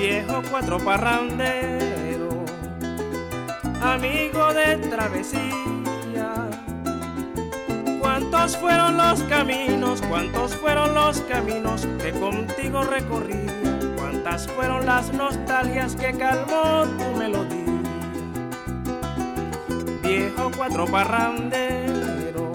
viejo cuatro parrandero, amigo de travesía. ¿Cuántos fueron los caminos, cuántos fueron los caminos que contigo recorrí? ¿Cuántas fueron las nostalgias que calmó tu melodía? Viejo cuatro parrandero,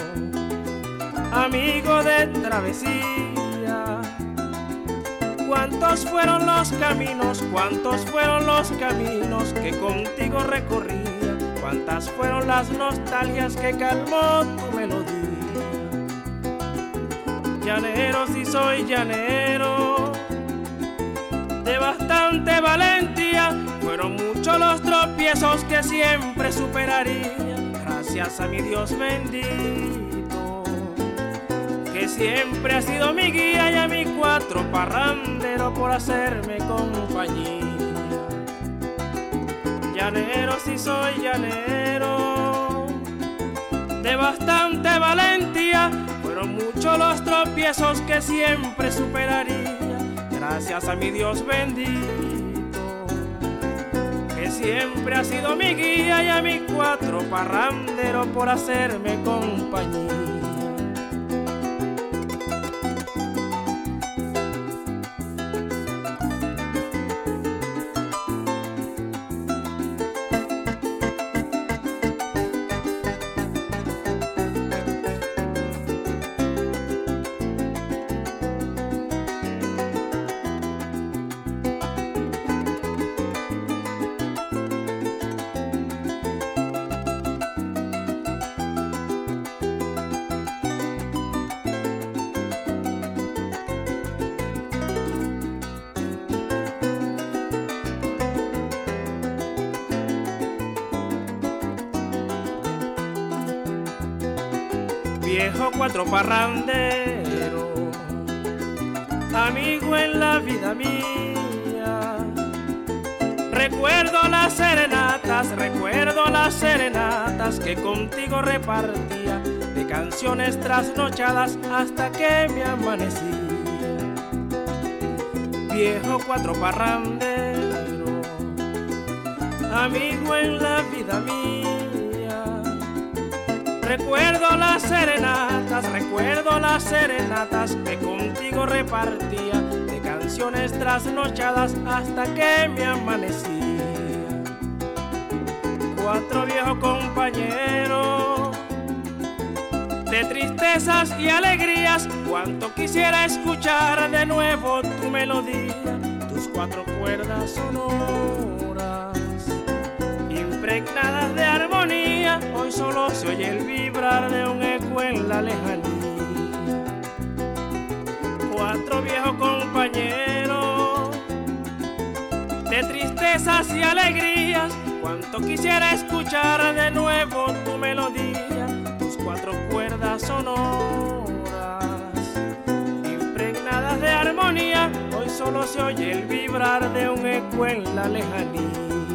amigo de travesía. ¿Cuántos fueron los caminos, cuántos fueron los caminos que contigo recorría? ¿Cuántas fueron las nostalgias que calmó tu melodía? Llanero, si soy llanero, de bastante valentía. Fueron muchos los tropiezos que siempre superaría, gracias a mi Dios bendito, que siempre ha sido mi guía, y a mi cuatro parrandero por hacerme compañía. Llanero, si soy llanero, de bastante valentía. Fueron muchos los tropiezos que siempre superaría, gracias a mi Dios bendito, que siempre ha sido mi guía, y a mi cuatro parrandero por hacerme compañía. Viejo cuatro parrandero, amigo en la vida mía. Recuerdo las serenatas que contigo repartía, de canciones trasnochadas hasta que me amanecía. Viejo cuatro parrandero, amigo en la vida mía. Recuerdo las serenatas que contigo repartía, de canciones trasnochadas hasta que me amanecía. Cuatro viejos compañeros de tristezas y alegrías, cuánto quisiera escuchar de nuevo tu melodía, tus cuatro cuerdas sonoras impregnadas de armonía. Hoy solo se oye el vibrar de un eco en la lejanía. Cuatro viejos compañeros de tristezas y alegrías, cuánto quisiera escuchar de nuevo tu melodía, tus cuatro cuerdas sonoras impregnadas de armonía. Hoy solo se oye el vibrar de un eco en la lejanía.